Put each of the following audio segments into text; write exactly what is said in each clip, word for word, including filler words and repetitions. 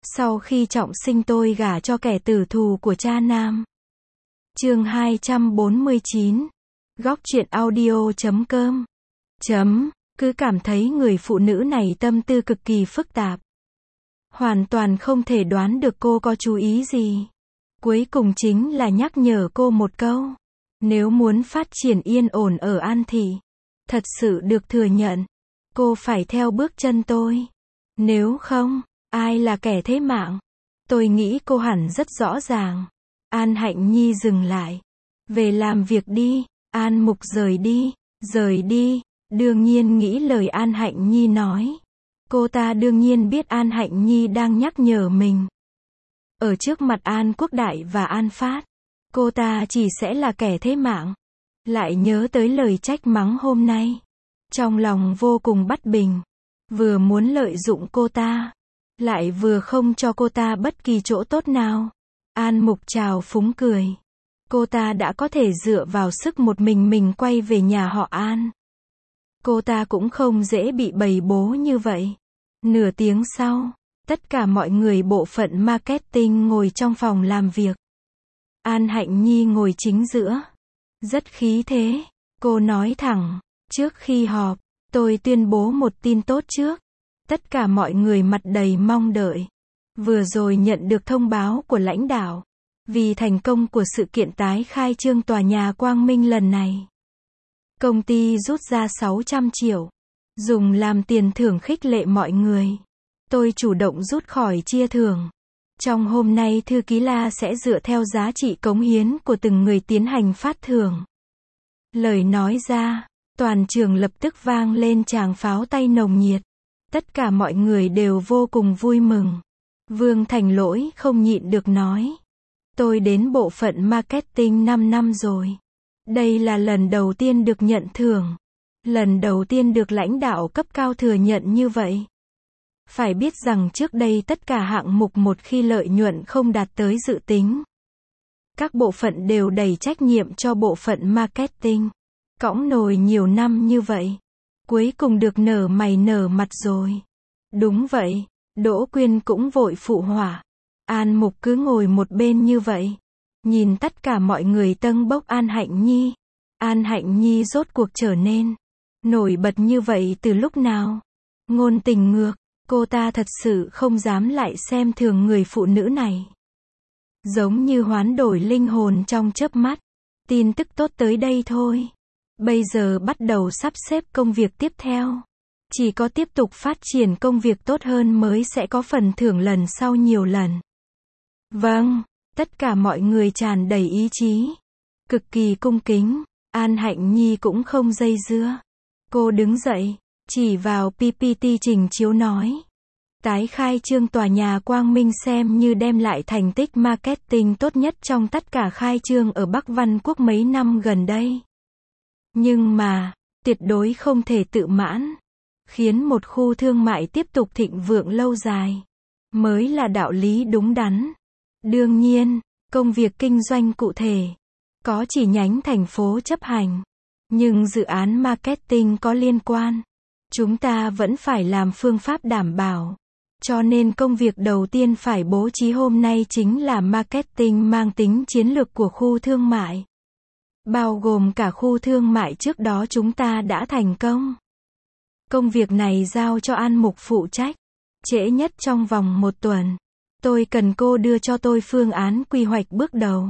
Sau khi trọng sinh tôi gả cho kẻ tử thù của cha nam. Chương hai trăm bốn mươi chín. Góc truyện audio chấm com. Chấm, cứ cảm thấy người phụ nữ này tâm tư cực kỳ phức tạp. Hoàn toàn không thể đoán được cô có chú ý gì. Cuối cùng chính là nhắc nhở cô một câu. Nếu muốn phát triển yên ổn ở An Thị, thật sự được thừa nhận, cô phải theo bước chân tôi. Nếu không, ai là kẻ thế mạng? Tôi nghĩ cô hẳn rất rõ ràng. An Hạnh Nhi dừng lại. Về làm việc đi. An Mục rời đi. Rời đi. Đương nhiên nghĩ lời An Hạnh Nhi nói. Cô ta đương nhiên biết An Hạnh Nhi đang nhắc nhở mình. Ở trước mặt An Quốc Đại và An Phát, cô ta chỉ sẽ là kẻ thế mạng. Lại nhớ tới lời trách mắng hôm nay. Trong lòng vô cùng bất bình. Vừa muốn lợi dụng cô ta, lại vừa không cho cô ta bất kỳ chỗ tốt nào. An Mục trào phúng cười. Cô ta đã có thể dựa vào sức một mình mình quay về nhà họ An. Cô ta cũng không dễ bị bầy bố như vậy. Nửa tiếng sau, tất cả mọi người bộ phận marketing ngồi trong phòng làm việc. An Hạnh Nhi ngồi chính giữa. Rất khí thế. Cô nói thẳng, trước khi họp, tôi tuyên bố một tin tốt trước. Tất cả mọi người mặt đầy mong đợi. Vừa rồi nhận được thông báo của lãnh đạo. Vì thành công của sự kiện tái khai trương tòa nhà Quang Minh lần này, công ty rút ra sáu trăm triệu. Dùng làm tiền thưởng khích lệ mọi người. Tôi chủ động rút khỏi chia thưởng. Trong hôm nay thư ký La sẽ dựa theo giá trị cống hiến của từng người tiến hành phát thưởng. Lời nói ra, toàn trường lập tức vang lên tràng pháo tay nồng nhiệt. Tất cả mọi người đều vô cùng vui mừng. Vương Thành Lỗi không nhịn được nói. Tôi đến bộ phận marketing năm năm rồi. Đây là lần đầu tiên được nhận thưởng. Lần đầu tiên được lãnh đạo cấp cao thừa nhận như vậy. Phải biết rằng trước đây tất cả hạng mục một khi lợi nhuận không đạt tới dự tính, các bộ phận đều đẩy trách nhiệm cho bộ phận marketing. Cõng nồi nhiều năm như vậy, cuối cùng được nở mày nở mặt rồi. Đúng vậy, Đỗ Quyên cũng vội phụ họa. An Mục cứ ngồi một bên như vậy, nhìn tất cả mọi người tâng bốc An Hạnh Nhi. An Hạnh Nhi rốt cuộc trở nên nổi bật như vậy từ lúc nào? Ngôn tình ngược, cô ta thật sự không dám lại xem thường người phụ nữ này. Giống như hoán đổi linh hồn trong chớp mắt. Tin tức tốt tới đây thôi. Bây giờ bắt đầu sắp xếp công việc tiếp theo. Chỉ có tiếp tục phát triển công việc tốt hơn mới sẽ có phần thưởng lần sau nhiều lần. Vâng, tất cả mọi người tràn đầy ý chí. Cực kỳ cung kính. An Hạnh Nhi cũng không dây dưa. Cô đứng dậy, chỉ vào pê pê tê trình chiếu nói. Tái khai trương tòa nhà Quang Minh xem như đem lại thành tích marketing tốt nhất trong tất cả khai trương ở Bắc Văn Quốc mấy năm gần đây. Nhưng mà, tuyệt đối không thể tự mãn. Khiến một khu thương mại tiếp tục thịnh vượng lâu dài, mới là đạo lý đúng đắn. Đương nhiên, công việc kinh doanh cụ thể, có chỉ nhánh thành phố chấp hành. Nhưng dự án marketing có liên quan. Chúng ta vẫn phải làm phương pháp đảm bảo. Cho nên công việc đầu tiên phải bố trí hôm nay chính là marketing mang tính chiến lược của khu thương mại. Bao gồm cả khu thương mại trước đó chúng ta đã thành công. Công việc này giao cho An Mục phụ trách. Trễ nhất trong vòng một tuần. Tôi cần cô đưa cho tôi phương án quy hoạch bước đầu.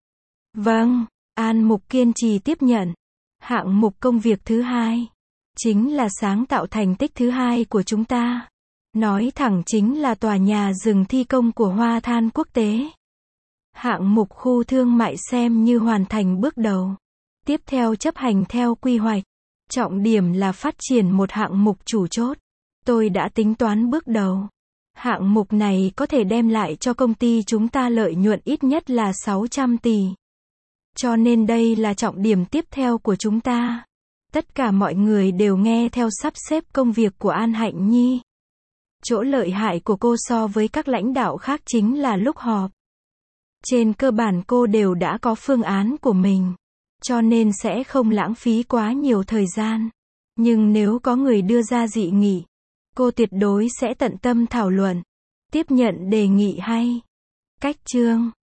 Vâng, An Mục kiên trì tiếp nhận. Hạng mục công việc thứ hai, chính là sáng tạo thành tích thứ hai của chúng ta. Nói thẳng chính là tòa nhà dừng thi công của Hoa Than Quốc tế. Hạng mục khu thương mại xem như hoàn thành bước đầu. Tiếp theo chấp hành theo quy hoạch. Trọng điểm là phát triển một hạng mục chủ chốt. Tôi đã tính toán bước đầu. Hạng mục này có thể đem lại cho công ty chúng ta lợi nhuận ít nhất là sáu trăm tỷ. Cho nên đây là trọng điểm tiếp theo của chúng ta. Tất cả mọi người đều nghe theo sắp xếp công việc của An Hạnh Nhi. Chỗ lợi hại của cô so với các lãnh đạo khác chính là lúc họp. Trên cơ bản cô đều đã có phương án của mình. Cho nên sẽ không lãng phí quá nhiều thời gian. Nhưng nếu có người đưa ra dị nghị, cô tuyệt đối sẽ tận tâm thảo luận. Tiếp nhận đề nghị hay. Cách chương